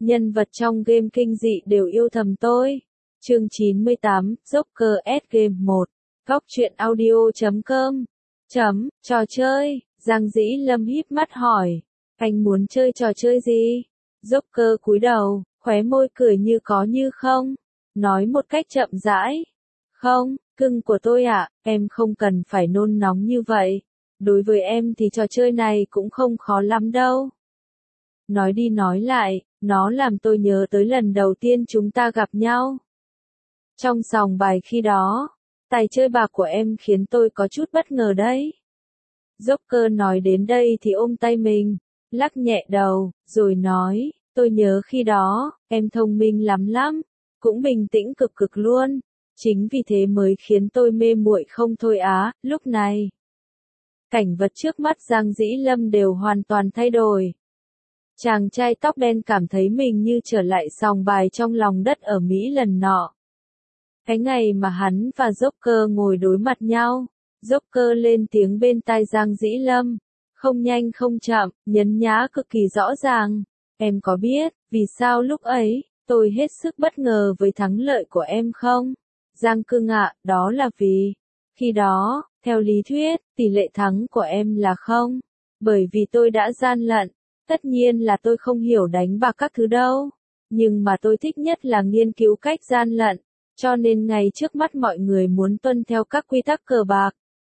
nhân vật trong game kinh dị đều yêu thầm tôi. Chương 98, Joker S Game 1. Góc truyện audio.com. Trò chơi, Giang Dĩ Lâm híp mắt hỏi. Anh muốn chơi trò chơi gì? Joker cúi đầu, khóe môi cười như có như không. Nói một cách chậm rãi. Không, cưng của tôi ạ, em không cần phải nôn nóng như vậy. Đối với em thì trò chơi này cũng không khó lắm đâu. Nói đi nói lại, nó làm tôi nhớ tới lần đầu tiên chúng ta gặp nhau. Trong sòng bài khi đó, tài chơi bạc của em khiến tôi có chút bất ngờ đấy. Joker nói đến đây thì ôm tay mình, lắc nhẹ đầu, rồi nói, tôi nhớ khi đó, em thông minh lắm, cũng bình tĩnh cực cực luôn. Chính vì thế mới khiến tôi mê muội không thôi á. Lúc này, cảnh vật trước mắt Giang Dĩ Lâm đều hoàn toàn thay đổi. Chàng trai tóc đen cảm thấy mình như trở lại sòng bài trong lòng đất ở Mỹ lần nọ. Cái ngày mà hắn và Joker ngồi đối mặt nhau, Joker lên tiếng bên tai Giang Dĩ Lâm, không nhanh không chậm, nhấn nhá cực kỳ rõ ràng. Em có biết, vì sao lúc ấy, tôi hết sức bất ngờ với thắng lợi của em không? Giang cưng ạ, đó là vì, khi đó, theo lý thuyết, tỷ lệ thắng của em là không. Bởi vì tôi đã gian lận, tất nhiên là tôi không hiểu đánh bạc các thứ đâu. Nhưng mà tôi thích nhất là nghiên cứu cách gian lận, cho nên ngay trước mắt mọi người muốn tuân theo các quy tắc cờ bạc.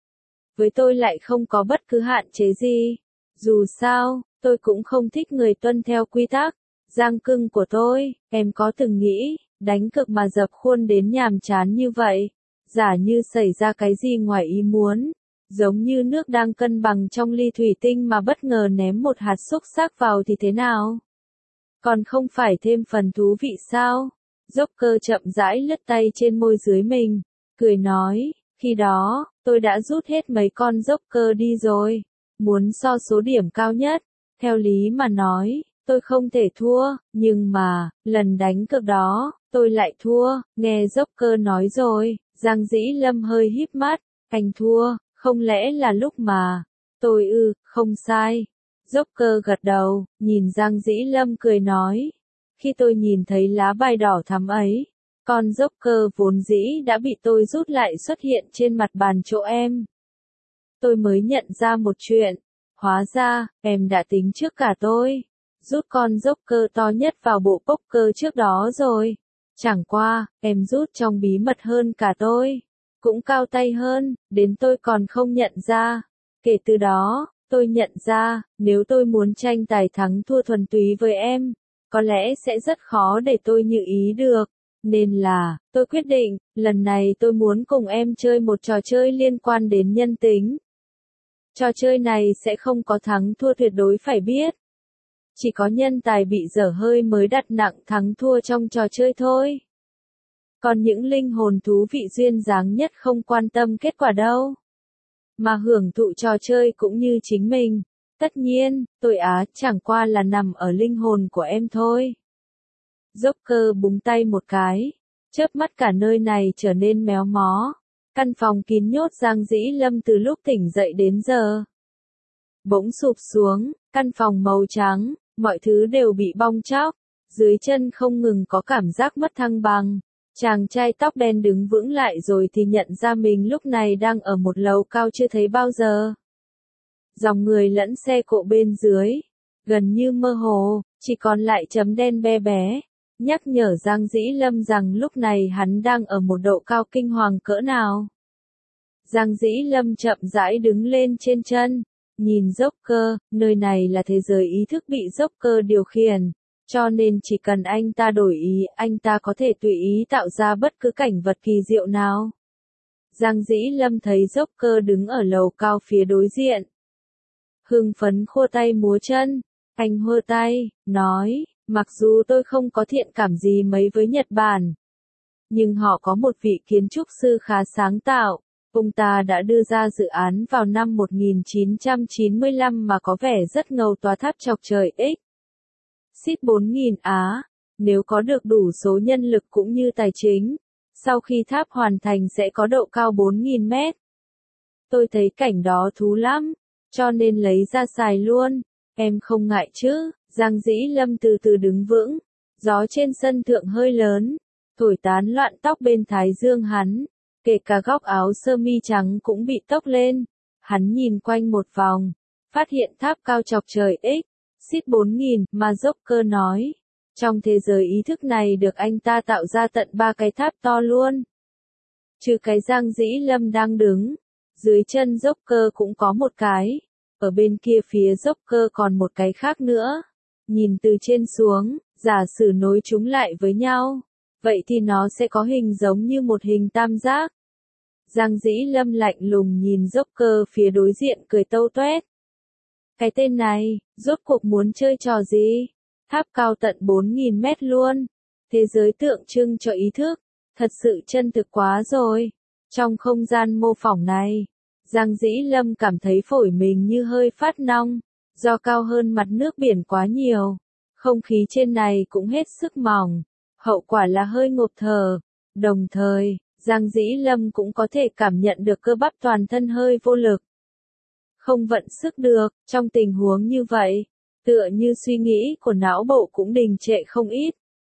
Với tôi lại không có bất cứ hạn chế gì. Dù sao, tôi cũng không thích người tuân theo quy tắc. Giang cưng của tôi, em có từng nghĩ, đánh cược mà dập khuôn đến nhàm chán như vậy, giả như xảy ra cái gì ngoài ý muốn, giống như nước đang cân bằng trong ly thủy tinh mà bất ngờ ném một hạt xúc xắc vào thì thế nào? Còn không phải thêm phần thú vị sao? Joker chậm rãi lướt tay trên môi dưới mình, cười nói, khi đó, tôi đã rút hết mấy con Joker đi rồi, muốn so số điểm cao nhất, theo lý mà nói, tôi không thể thua, nhưng mà, lần đánh cược đó, tôi lại thua. Nghe Joker nói rồi, Giang Dĩ Lâm hơi híp mắt, anh thua, không lẽ là lúc mà, tôi không sai. Joker gật đầu, nhìn Giang Dĩ Lâm cười nói, khi tôi nhìn thấy lá bài đỏ thắm ấy, con Joker vốn dĩ đã bị tôi rút lại xuất hiện trên mặt bàn chỗ em. Tôi mới nhận ra một chuyện, hóa ra, em đã tính trước cả tôi. Rút con Joker to nhất vào bộ poker trước đó rồi. Chẳng qua, em rút trong bí mật hơn cả tôi. Cũng cao tay hơn, đến tôi còn không nhận ra. Kể từ đó, tôi nhận ra, nếu tôi muốn tranh tài thắng thua thuần túy với em, có lẽ sẽ rất khó để tôi như ý được. Nên là, tôi quyết định, lần này tôi muốn cùng em chơi một trò chơi liên quan đến nhân tính. Trò chơi này sẽ không có thắng thua tuyệt đối phải biết. Chỉ có nhân tài bị dở hơi mới đặt nặng thắng thua trong trò chơi thôi. Còn những linh hồn thú vị duyên dáng nhất không quan tâm kết quả đâu. Mà hưởng thụ trò chơi cũng như chính mình. Tất nhiên, tôi chẳng qua là nằm ở linh hồn của em thôi. Joker búng tay một cái. Chớp mắt cả nơi này trở nên méo mó. Căn phòng kín nhốt Giang Dĩ Lâm từ lúc tỉnh dậy đến giờ. Bỗng sụp xuống, căn phòng màu trắng, mọi thứ đều bị bong tróc. Dưới chân không ngừng có cảm giác mất thăng bằng. Chàng trai tóc đen đứng vững lại rồi thì nhận ra mình lúc này đang ở một lầu cao chưa thấy bao giờ. Dòng người lẫn xe cộ bên dưới, gần như mơ hồ, chỉ còn lại chấm đen be bé, nhắc nhở Giang Dĩ Lâm rằng lúc này hắn đang ở một độ cao kinh hoàng cỡ nào. Giang Dĩ Lâm chậm rãi đứng lên trên chân, nhìn Joker, nơi này là thế giới ý thức bị Joker điều khiển. Cho nên chỉ cần anh ta đổi ý, anh ta có thể tùy ý tạo ra bất cứ cảnh vật kỳ diệu nào. Giang Dĩ Lâm thấy Joker đứng ở lầu cao phía đối diện. Hưng phấn khua tay múa chân, anh hơ tay, nói, mặc dù tôi không có thiện cảm gì mấy với Nhật Bản, nhưng họ có một vị kiến trúc sư khá sáng tạo. Ông ta đã đưa ra dự án vào năm 1995 mà có vẻ rất ngầu tòa tháp chọc trời X. Xít 4.000 Á, nếu có được đủ số nhân lực cũng như tài chính, sau khi tháp hoàn thành sẽ có độ cao 4.000 mét. Tôi thấy cảnh đó thú lắm, cho nên lấy ra xài luôn, em không ngại chứ? Giang Dĩ Lâm từ từ đứng vững, Gió trên sân thượng hơi lớn, thổi tán loạn tóc bên thái dương hắn, kể cả góc áo sơ mi trắng cũng bị tốc lên. Hắn nhìn quanh một vòng, phát hiện tháp cao chọc trời xít 4000 mà Joker nói. Trong thế giới ý thức này được anh ta tạo ra tận 3 cái tháp to luôn. Trừ cái Giang Dĩ Lâm đang đứng, dưới chân Joker cũng có một cái. Ở bên kia phía Joker còn một cái khác nữa. Nhìn từ trên xuống, giả sử nối chúng lại với nhau. Vậy thì nó sẽ có hình giống như một hình tam giác. Giang Dĩ Lâm lạnh lùng nhìn Joker phía đối diện cười tâu tuét. Cái tên này, rốt cuộc muốn chơi trò gì? Tháp cao tận 4000 mét luôn. Thế giới tượng trưng cho ý thức. Thật sự chân thực quá rồi. Trong không gian mô phỏng này, Giang Dĩ Lâm cảm thấy phổi mình như hơi phát nong. Do cao hơn mặt nước biển quá nhiều. Không khí trên này cũng hết sức mỏng. Hậu quả là hơi ngộp thở. Đồng thời, Giang Dĩ Lâm cũng có thể cảm nhận được cơ bắp toàn thân hơi vô lực. Không vận sức được, trong tình huống như vậy, tựa như suy nghĩ của não bộ cũng đình trệ không ít.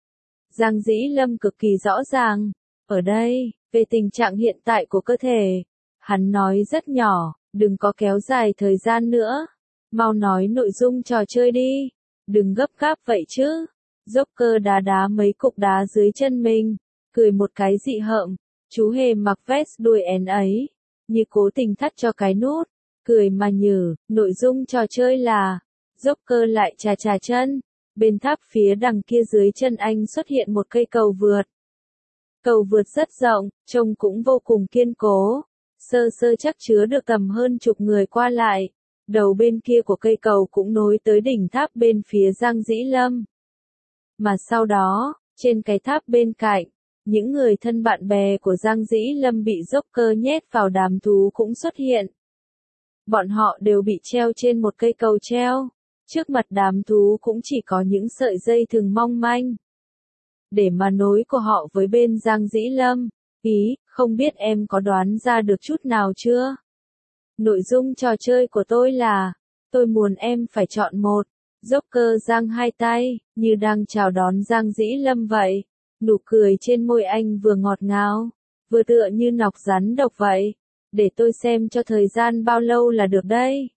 Giang Dĩ Lâm cực kỳ rõ ràng, ở đây, về tình trạng hiện tại của cơ thể. Hắn nói rất nhỏ, đừng có kéo dài thời gian nữa. Mau nói nội dung trò chơi đi, đừng gấp gáp vậy chứ. Joker đá đá mấy cục đá dưới chân mình, cười một cái dị hợm. Chú hề mặc vest đuôi én ấy, như cố tình thắt cho cái nút, cười mà nhử, nội dung trò chơi là, Joker lại chà chà chân, bên tháp phía đằng kia dưới chân anh xuất hiện một cây cầu vượt. Cầu vượt rất rộng, trông cũng vô cùng kiên cố, sơ sơ chắc chứa được tầm hơn chục người qua lại, đầu bên kia của cây cầu cũng nối tới đỉnh tháp bên phía Giang Dĩ Lâm. Mà sau đó, trên cái tháp bên cạnh, những người thân bạn bè của Giang Dĩ Lâm bị Joker nhét vào đám thú cũng xuất hiện. Bọn họ đều bị treo trên một cây cầu treo. Trước mặt đám thú cũng chỉ có những sợi dây thừng mong manh. Để mà nối của họ với bên Giang Dĩ Lâm. Không biết em có đoán ra được chút nào chưa? Nội dung trò chơi của tôi là, tôi muốn em phải chọn một. Joker giang hai tay, như đang chào đón Giang Dĩ Lâm vậy. Nụ cười trên môi anh vừa ngọt ngào, vừa tựa như nọc rắn độc vậy. Để tôi xem cho thời gian bao lâu là được đây.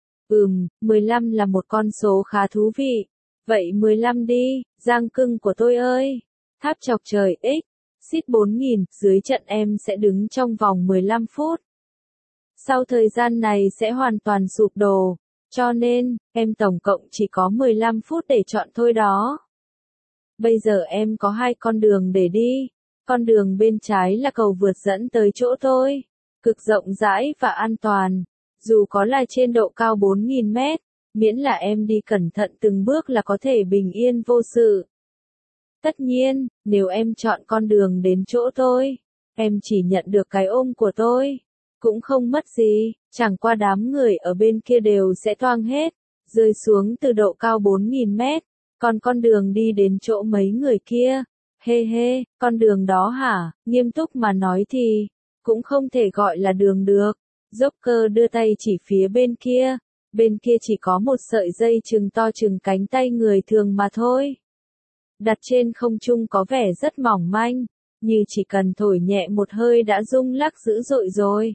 15 là một con số khá thú vị. Vậy 15 đi, Giang cưng của tôi ơi. Tháp chọc trời xít 4000, dưới trận em sẽ đứng trong vòng 15 phút. Sau thời gian này sẽ hoàn toàn sụp đổ. Cho nên, em tổng cộng chỉ có 15 phút để chọn thôi đó. Bây giờ em có 2 con đường để đi. Con đường bên trái là cầu vượt dẫn tới chỗ tôi. Cực rộng rãi và an toàn. Dù có là trên độ cao 4000 mét, miễn là em đi cẩn thận từng bước là có thể bình yên vô sự. Tất nhiên, nếu em chọn con đường đến chỗ tôi, em chỉ nhận được cái ôm của tôi. Cũng không mất gì, chẳng qua đám người ở bên kia đều sẽ toang hết, rơi xuống từ độ cao 4000 mét. Còn con đường đi đến chỗ mấy người kia, con đường đó hả, nghiêm túc mà nói thì, cũng không thể gọi là đường được. Joker đưa tay chỉ phía bên kia chỉ có một sợi dây chừng to chừng cánh tay người thường mà thôi. Đặt trên không trung có vẻ rất mỏng manh, như chỉ cần thổi nhẹ một hơi đã rung lắc dữ dội rồi.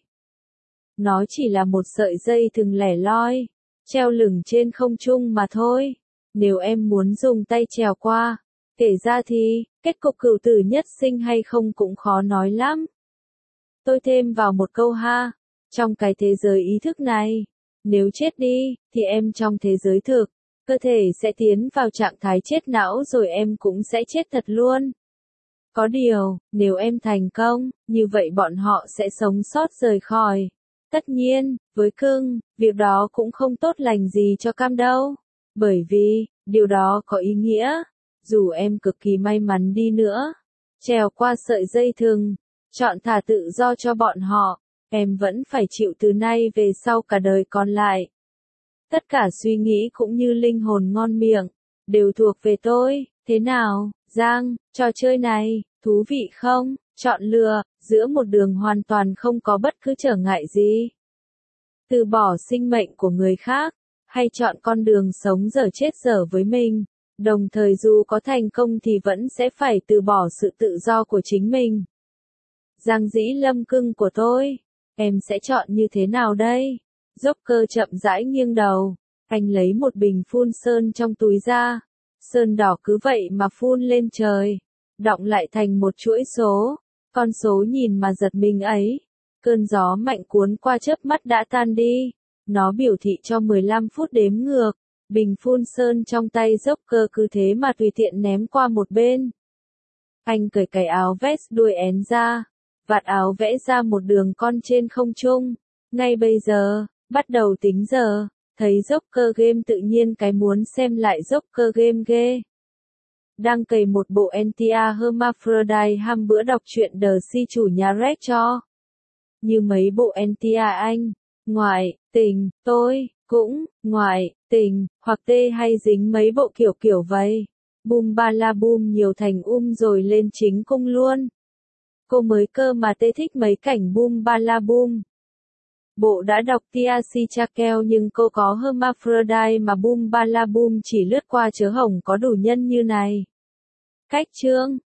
Nó chỉ là một sợi dây thừng lẻ loi, treo lửng trên không trung mà thôi. Nếu em muốn dùng tay trèo qua, kể ra thì, kết cục cửu tử nhất sinh hay không cũng khó nói lắm. Tôi thêm vào một câu ha, trong cái thế giới ý thức này, nếu chết đi, thì em trong thế giới thực, cơ thể sẽ tiến vào trạng thái chết não rồi em cũng sẽ chết thật luôn. Có điều, nếu em thành công, như vậy bọn họ sẽ sống sót rời khỏi. Tất nhiên, với cưng, việc đó cũng không tốt lành gì cho Cam đâu. Bởi vì, điều đó có ý nghĩa, dù em cực kỳ may mắn đi nữa, trèo qua sợi dây thừng, chọn thả tự do cho bọn họ, em vẫn phải chịu từ nay về sau cả đời còn lại. Tất cả suy nghĩ cũng như linh hồn ngon miệng, đều thuộc về tôi. Thế nào, Giang, trò chơi này, thú vị không? Chọn lựa, giữa một đường hoàn toàn không có bất cứ trở ngại gì. Từ bỏ sinh mệnh của người khác, hay chọn con đường sống dở chết dở với mình. Đồng thời dù có thành công thì vẫn sẽ phải từ bỏ sự tự do của chính mình. Giang Dĩ Lâm cưng của tôi, em sẽ chọn như thế nào đây? Joker chậm rãi nghiêng đầu, anh lấy một bình phun sơn trong túi ra. Sơn đỏ cứ vậy mà phun lên trời, đọng lại thành một chuỗi số. Con số nhìn mà giật mình ấy. Cơn gió mạnh cuốn qua chớp mắt đã tan đi. Nó biểu thị cho 15 phút đếm ngược. Bình phun sơn trong tay Joker cứ thế mà tùy tiện ném qua một bên. Anh cởi cái áo vest đuôi én ra. Vạt áo vẽ ra một đường con trên không trung. Ngay bây giờ, bắt đầu tính giờ. Thấy Joker Game tự nhiên cái muốn xem lại Joker Game ghê. Đang cày một bộ Entia Hermaphrodite ham bữa đọc truyện The Si chủ nhà Red cho. Như mấy bộ Entia anh, ngoại, tình, tôi, cũng, ngoại, tình, hoặc tê hay dính mấy bộ kiểu vậy. Bum ba la bum nhiều thành rồi lên chính cung luôn. Cô mới cơ mà tê thích mấy cảnh bum ba la bum. Bộ đã đọc Tia Si Chakel nhưng cô có Hermaphrodite mà bum ba la bum chỉ lướt qua chớ hỏng có đủ nhân như này. Cách chương